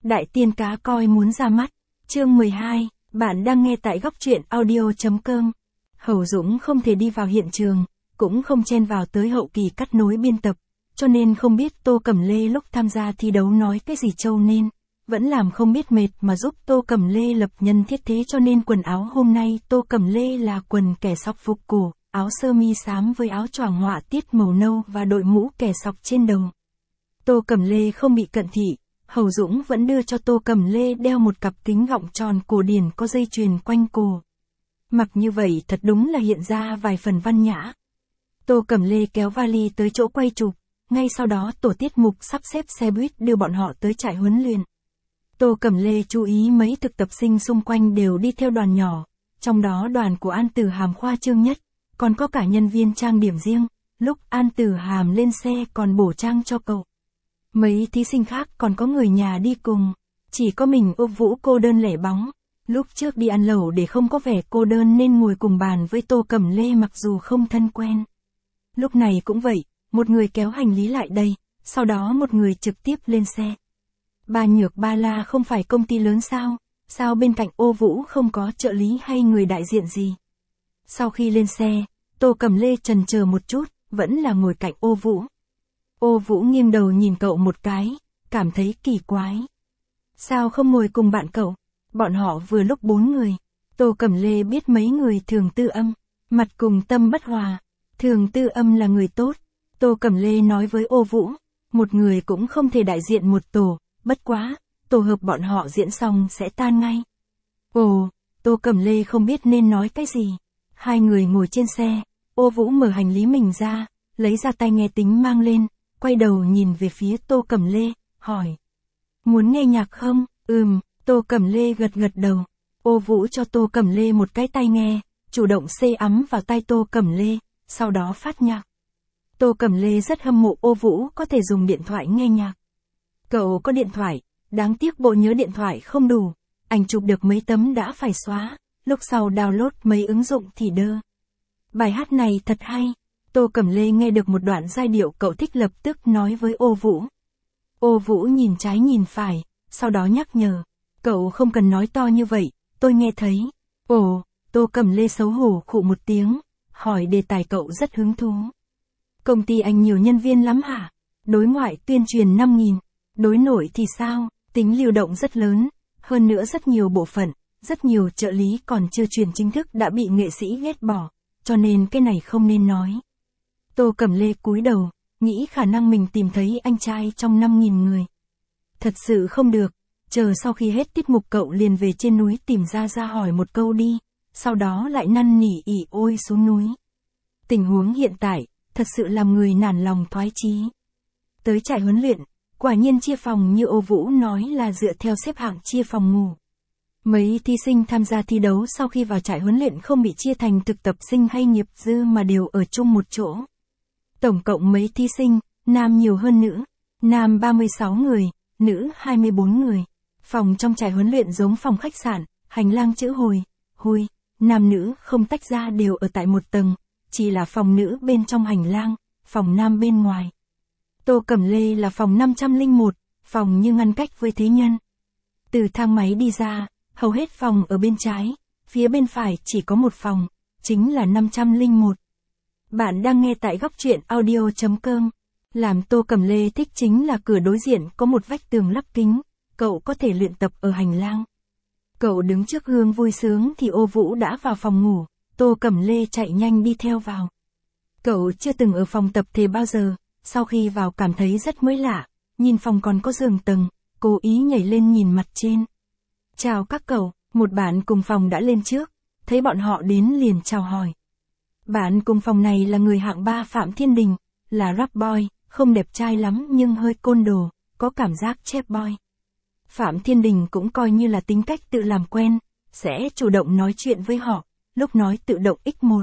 Đại tiên cá coi muốn ra mắt. Chương 12, bạn đang nghe tại góc truyện audio.com. Hầu Dũng không thể đi vào hiện trường, cũng không chen vào tới hậu kỳ cắt nối biên tập, cho nên không biết Tô Cẩm Lê lúc tham gia thi đấu nói cái gì trâu nên, vẫn làm không biết mệt mà giúp Tô Cẩm Lê lập nhân thiết thế cho nên quần áo hôm nay Tô Cẩm Lê là quần kẻ sọc phục cổ, áo sơ mi xám với áo choàng họa tiết màu nâu và đội mũ kẻ sọc trên đầu. Tô Cẩm Lê không bị cận thị. Hầu Dũng vẫn đưa cho Tô Cẩm Lê đeo một cặp kính gọng tròn cổ điển có dây chuyền quanh cổ. Mặc như vậy thật đúng là hiện ra vài phần văn nhã. Tô Cẩm Lê kéo vali tới chỗ quay chụp, ngay sau đó tổ tiết mục sắp xếp xe buýt đưa bọn họ tới trại huấn luyện. Tô Cẩm Lê chú ý mấy thực tập sinh xung quanh đều đi theo đoàn nhỏ, trong đó đoàn của An Tử Hàm khoa trương nhất, còn có cả nhân viên trang điểm riêng, lúc An Tử Hàm lên xe còn bổ trang cho cậu. Mấy thí sinh khác còn có người nhà đi cùng, chỉ có mình Ô Vũ cô đơn lẻ bóng. Lúc trước đi ăn lẩu để không có vẻ cô đơn nên ngồi cùng bàn với Tô Cẩm Lê mặc dù không thân quen. Lúc này cũng vậy, một người kéo hành lý lại đây, sau đó một người trực tiếp lên xe. Ba Nhược Ba La không phải công ty lớn sao, sao bên cạnh Ô Vũ không có trợ lý hay người đại diện gì. Sau khi lên xe, Tô Cẩm Lê chần chờ một chút, vẫn là ngồi cạnh Ô Vũ. Ô Vũ nghiêng đầu nhìn cậu một cái, cảm thấy kỳ quái. Sao không ngồi cùng bạn cậu? Bọn họ vừa lúc 4 người. Tô Cẩm Lê biết mấy người Thường Tư Âm, mặt cùng Tâm Bất Hòa. Thường Tư Âm là người tốt. Tô Cẩm Lê nói với Ô Vũ, một người cũng không thể đại diện một tổ, bất quá, tổ hợp bọn họ diễn xong sẽ tan ngay. Ồ, Tô Cẩm Lê không biết nên nói cái gì. Hai người ngồi trên xe, Ô Vũ mở hành lý mình ra, lấy ra tai nghe tính mang lên. Quay đầu nhìn về phía Tô Cẩm Lê, hỏi. Muốn nghe nhạc không? Tô Cẩm Lê gật đầu. Ô Vũ cho Tô Cẩm Lê một cái tai nghe, chủ động xê ấm vào tai Tô Cẩm Lê, sau đó phát nhạc. Tô Cẩm Lê rất hâm mộ Ô Vũ có thể dùng điện thoại nghe nhạc. Cậu có điện thoại, đáng tiếc bộ nhớ điện thoại không đủ, ảnh chụp được mấy tấm đã phải xóa, lúc sau download mấy ứng dụng thì đơ. Bài hát này thật hay. Tô Cẩm Lê nghe được một đoạn giai điệu cậu thích lập tức nói với Ô Vũ. Ô Vũ nhìn trái nhìn phải, sau đó nhắc nhở. Cậu không cần nói to như vậy, tôi nghe thấy. Ồ, Tô Cẩm Lê xấu hổ khụ một tiếng, hỏi đề tài cậu rất hứng thú. Công ty anh nhiều nhân viên lắm hả? Đối ngoại tuyên truyền 5.000, đối nội thì sao? Tính lưu động rất lớn, hơn nữa rất nhiều bộ phận, rất nhiều trợ lý còn chưa truyền chính thức đã bị nghệ sĩ ghét bỏ, cho nên cái này không nên nói. Tô Cẩm Lê cúi đầu, nghĩ khả năng mình tìm thấy anh trai trong 5.000 người. Thật sự không được, chờ sau khi hết tiết mục cậu liền về trên núi tìm ra hỏi một câu đi, sau đó lại năn nỉ ỉ ôi xuống núi. Tình huống hiện tại, thật sự làm người nản lòng thoái chí. Tới trại huấn luyện, quả nhiên chia phòng như Ô Vũ nói là dựa theo xếp hạng chia phòng ngủ. Mấy thí sinh tham gia thi đấu sau khi vào trại huấn luyện không bị chia thành thực tập sinh hay nghiệp dư mà đều ở chung một chỗ. Tổng cộng mấy thí sinh, nam nhiều hơn nữ, nam 36 người, nữ 24 người. Phòng trong trại huấn luyện giống phòng khách sạn, hành lang chữ hồi, nam nữ không tách ra đều ở tại một tầng, chỉ là phòng nữ bên trong hành lang, phòng nam bên ngoài. Tô Cẩm Lê là phòng 501, phòng như ngăn cách với thế nhân. Từ thang máy đi ra, hầu hết phòng ở bên trái, phía bên phải chỉ có một phòng, chính là 501. Bạn đang nghe tại góc truyện audio.com. Làm Tô Cẩm Lê thích chính là cửa đối diện có một vách tường lắp kính, cậu có thể luyện tập ở hành lang. Cậu đứng trước gương vui sướng thì Ô Vũ đã vào phòng ngủ, Tô Cẩm Lê chạy nhanh đi theo vào. Cậu chưa từng ở phòng tập thể bao giờ, sau khi vào cảm thấy rất mới lạ, nhìn phòng còn có giường tầng, cố ý nhảy lên nhìn mặt trên. Chào các cậu, một bạn cùng phòng đã lên trước, thấy bọn họ đến liền chào hỏi. Bạn cùng phòng này là người hạng 3 Phạm Thiên Đình, là rap boy, không đẹp trai lắm nhưng hơi côn đồ, có cảm giác chép boy. Phạm Thiên Đình cũng coi như là tính cách tự làm quen, sẽ chủ động nói chuyện với họ, lúc nói tự động x1.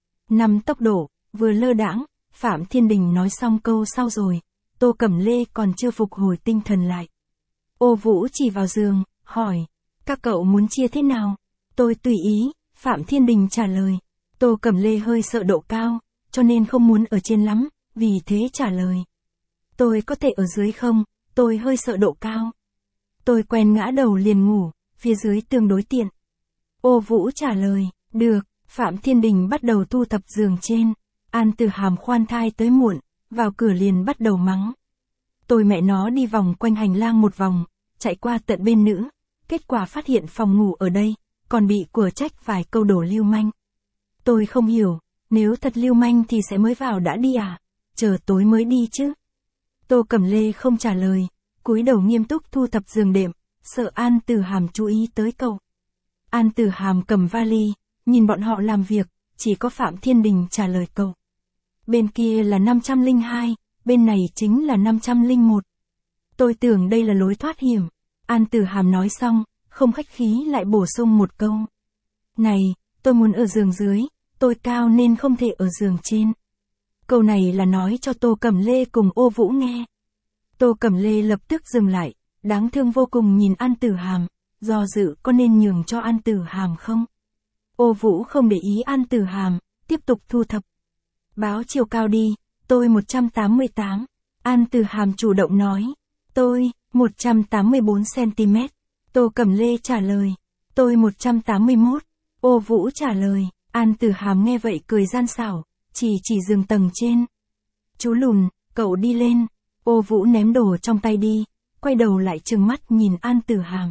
5 tốc độ, vừa lơ đãng, Phạm Thiên Đình nói xong câu sau rồi, Tô Cẩm Lê còn chưa phục hồi tinh thần lại. Ô Vũ chỉ vào giường, hỏi, các cậu muốn chia thế nào? Tôi tùy ý, Phạm Thiên Đình trả lời. Tô Cẩm Lê hơi sợ độ cao, cho nên không muốn ở trên lắm, vì thế trả lời. Tôi có thể ở dưới không? Tôi hơi sợ độ cao. Tôi quen ngã đầu liền ngủ, phía dưới tương đối tiện. Ô Vũ trả lời, được. Phạm Thiên Đình bắt đầu thu thập giường trên. An Tử Hàm khoan thai tới muộn, vào cửa liền bắt đầu mắng. Tôi mẹ nó đi vòng quanh hành lang một vòng, chạy qua tận bên nữ, kết quả phát hiện phòng ngủ ở đây, còn bị của trách vài câu đổ lưu manh. Tôi không hiểu, nếu thật lưu manh thì sẽ mới vào đã đi à, chờ tối mới đi chứ. Tô Cẩm Lê không trả lời, cúi đầu nghiêm túc thu thập giường đệm, sợ An Tử Hàm chú ý tới cậu. An Tử Hàm cầm vali, nhìn bọn họ làm việc, chỉ có Phạm Thiên Đình trả lời cậu. Bên kia là 502, bên này chính là 501. Tôi tưởng đây là lối thoát hiểm. An Tử Hàm nói xong, không khách khí lại bổ sung một câu. Này, tôi muốn ở giường dưới, tôi cao nên không thể ở giường trên. Câu này là nói cho Tô Cẩm Lê cùng Ô Vũ nghe. Tô Cẩm Lê lập tức dừng lại, đáng thương vô cùng nhìn An Tử Hàm, do dự có nên nhường cho An Tử Hàm không? Ô Vũ không để ý An Tử Hàm, tiếp tục thu thập. Báo chiều cao đi, tôi 188. An Tử Hàm chủ động nói. Tôi, 184cm. Tô Cẩm Lê trả lời. Tôi 181. Ô Vũ trả lời. An Tử Hàm nghe vậy cười gian xảo, chỉ giường tầng trên. Chú lùn, cậu đi lên. Ô Vũ ném đồ trong tay đi, quay đầu lại trừng mắt nhìn An Tử Hàm.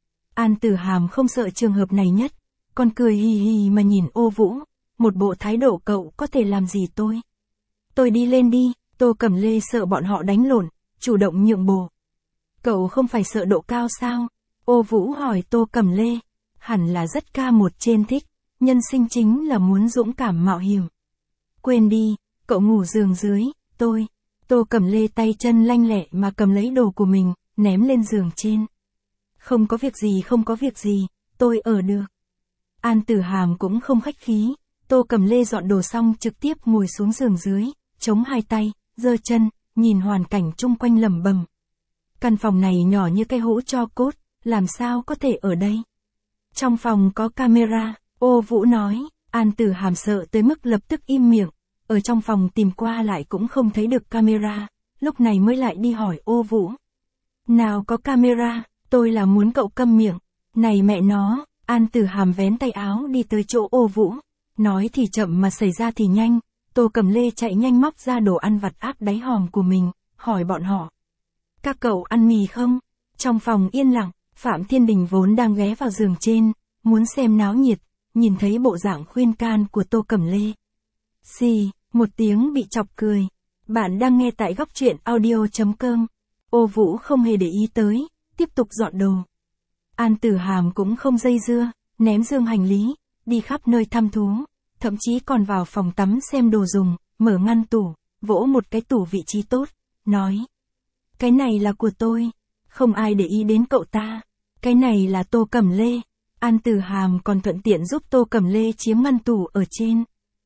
An Tử Hàm không sợ trường hợp này nhất, còn cười hì hì mà nhìn Ô Vũ, một bộ thái độ cậu có thể làm gì tôi. Tôi đi lên đi. Tô Cẩm Lê sợ bọn họ đánh lộn, chủ động nhượng bộ. Cậu không phải sợ độ cao sao? Ô Vũ hỏi Tô Cẩm Lê. Hẳn là rất ca một trên thích, nhân sinh chính là muốn dũng cảm mạo hiểm. Quên đi, cậu ngủ giường dưới, tôi. Tô Cẩm Lê tay chân lanh lẹ mà cầm lấy đồ của mình, ném lên giường trên. Không có việc gì, tôi ở được. An Tử Hàm cũng không khách khí, Tô Cẩm Lê dọn đồ xong trực tiếp ngồi xuống giường dưới, chống hai tay, giơ chân, nhìn hoàn cảnh chung quanh lẩm bẩm. Căn phòng này nhỏ như cái hũ tro cốt, làm sao có thể ở đây? Trong phòng có camera, Ô Vũ nói. An Tử Hàm sợ tới mức lập tức im miệng, ở trong phòng tìm qua lại cũng không thấy được camera, lúc này mới lại đi hỏi Ô Vũ. Nào có camera, tôi là muốn cậu câm miệng. Này mẹ nó. An Tử Hàm vén tay áo đi tới chỗ Ô Vũ, nói thì chậm mà xảy ra thì nhanh. Tô Cẩm Lê chạy nhanh móc ra đồ ăn vặt áp đáy hòm của mình, hỏi bọn họ. Các cậu ăn mì không? Trong phòng yên lặng, Phạm Thiên Đình vốn đang ghé vào giường trên, muốn xem náo nhiệt, nhìn thấy bộ dạng khuyên can của Tô Cẩm Lê. Xì, một tiếng bị chọc cười. Bạn đang nghe tại góc truyện audio.com. Ô Vũ không hề để ý tới, tiếp tục dọn đồ. An Tử Hàm cũng không dây dưa, ném dương hành lý, đi khắp nơi thăm thú, thậm chí còn vào phòng tắm xem đồ dùng, mở ngăn tủ, vỗ một cái tủ vị trí tốt, nói. Cái này là của tôi, không ai để ý đến cậu ta, cái này là Tô Cẩm Lê. An Tử Hàm còn thuận tiện giúp Tô Cẩm Lê chiếm ngăn tủ ở trên.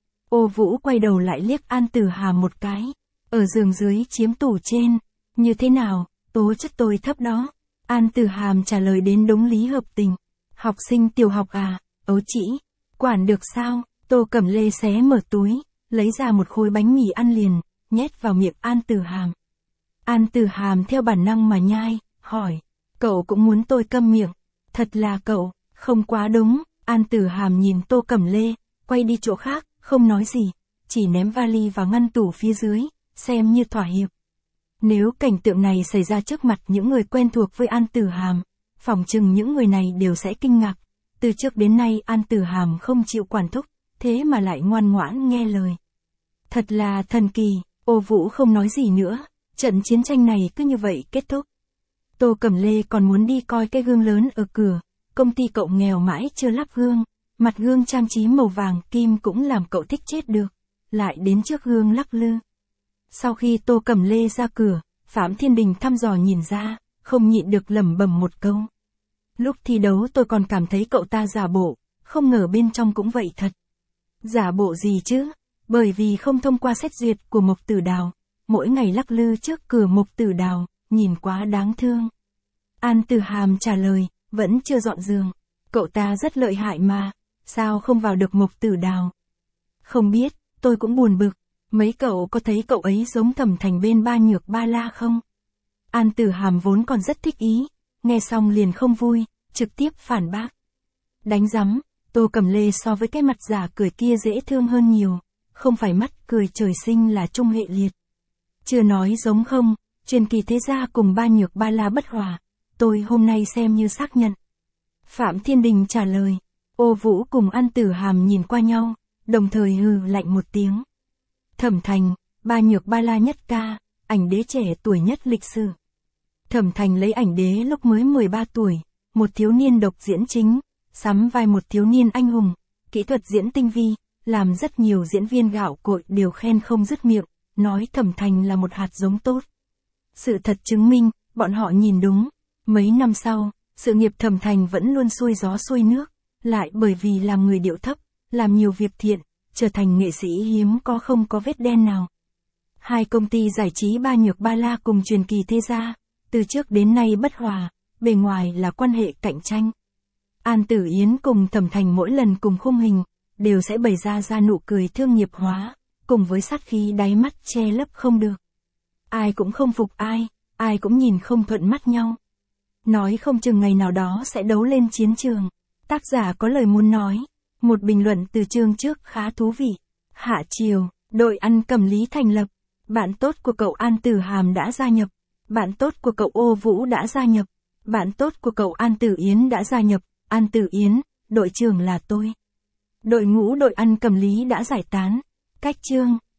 Ô Vũ quay đầu lại liếc An Tử Hàm một cái, ở giường dưới chiếm tủ trên, như thế nào, tố chất tôi thấp đó. An Tử Hàm trả lời đến đúng lý hợp tình. Học sinh tiểu học à, ấu trĩ, quản được sao? Tô Cẩm Lê xé mở túi, lấy ra một khối bánh mì ăn liền, nhét vào miệng An Tử Hàm. An Tử Hàm theo bản năng mà nhai, hỏi, cậu cũng muốn tôi câm miệng, thật là cậu, không quá đúng. An Tử Hàm nhìn Tô Cẩm Lê, quay đi chỗ khác, không nói gì, chỉ ném vali vào ngăn tủ phía dưới, xem như thỏa hiệp. Nếu cảnh tượng này xảy ra trước mặt những người quen thuộc với An Tử Hàm, phỏng chừng những người này đều sẽ kinh ngạc. Từ trước đến nay An Tử Hàm không chịu quản thúc, thế mà lại ngoan ngoãn nghe lời. Thật là thần kỳ. Ô Vũ không nói gì nữa, trận chiến tranh này cứ như vậy kết thúc. Tô Cẩm Lê còn muốn đi coi cái gương lớn ở cửa, công ty cậu nghèo mãi chưa lắp gương, mặt gương trang trí màu vàng kim cũng làm cậu thích chết được, lại đến trước gương lắc lư. Sau khi Tô Cẩm Lê ra cửa, Phạm Thiên Đình thăm dò nhìn ra, không nhịn được lẩm bẩm một câu. Lúc thi đấu tôi còn cảm thấy cậu ta giả bộ, không ngờ bên trong cũng vậy thật. Giả bộ gì chứ? Bởi vì không thông qua xét duyệt của Mộc Tử Đào, mỗi ngày lắc lư trước cửa Mộc Tử Đào, nhìn quá đáng thương. An Tử Hàm trả lời, vẫn chưa dọn giường. Cậu ta rất lợi hại mà, sao không vào được Mộc Tử Đào? Không biết, tôi cũng buồn bực. Mấy cậu có thấy cậu ấy giống Thẩm Thành bên Ba Nhược Ba La không? An Tử Hàm vốn còn rất thích ý, nghe xong liền không vui, trực tiếp phản bác. Đánh rắm, Tô Cẩm Lê so với cái mặt giả cười kia dễ thương hơn nhiều, không phải mắt cười trời sinh là trung hệ liệt. Chưa nói giống không, truyền kỳ thế gia cùng ba nhược ba la bất hòa, tôi hôm nay xem như xác nhận. Phạm Thiên Đình trả lời, Ô Vũ cùng An Tử Hàm nhìn qua nhau, đồng thời hừ lạnh một tiếng. Thẩm Thành, ba nhược ba la nhất ca, ảnh đế trẻ tuổi nhất lịch sử. Thẩm Thành lấy ảnh đế lúc mới 13 tuổi, một thiếu niên độc diễn chính, sắm vai một thiếu niên anh hùng, kỹ thuật diễn tinh vi, làm rất nhiều diễn viên gạo cội đều khen không dứt miệng, nói Thẩm Thành là một hạt giống tốt. Sự thật chứng minh, bọn họ nhìn đúng. Mấy năm sau, sự nghiệp Thẩm Thành vẫn luôn xuôi gió xuôi nước, lại bởi vì làm người điệu thấp, làm nhiều việc thiện, trở thành nghệ sĩ hiếm có không có vết đen nào. Hai công ty giải trí ba nhược ba la cùng truyền kỳ thế gia, từ trước đến nay bất hòa, bề ngoài là quan hệ cạnh tranh. An Tử Yến cùng Thẩm Thành mỗi lần cùng khung hình, đều sẽ bày ra nụ cười thương nghiệp hóa, cùng với sát khí đáy mắt che lấp không được. Ai cũng không phục ai cũng nhìn không thuận mắt nhau. Nói không chừng ngày nào đó sẽ đấu lên chiến trường. Tác giả có lời muốn nói. Một bình luận từ chương trước khá thú vị. Hạ chiều, đội ăn cầm lý thành lập. Bạn tốt của cậu An Tử Hàm đã gia nhập. Bạn tốt của cậu Ô Vũ đã gia nhập. Bạn tốt của cậu An Tử Yến đã gia nhập. An Tử Yến, đội trưởng là tôi. Đội ngũ đội ăn cầm lý đã giải tán. Cách chương.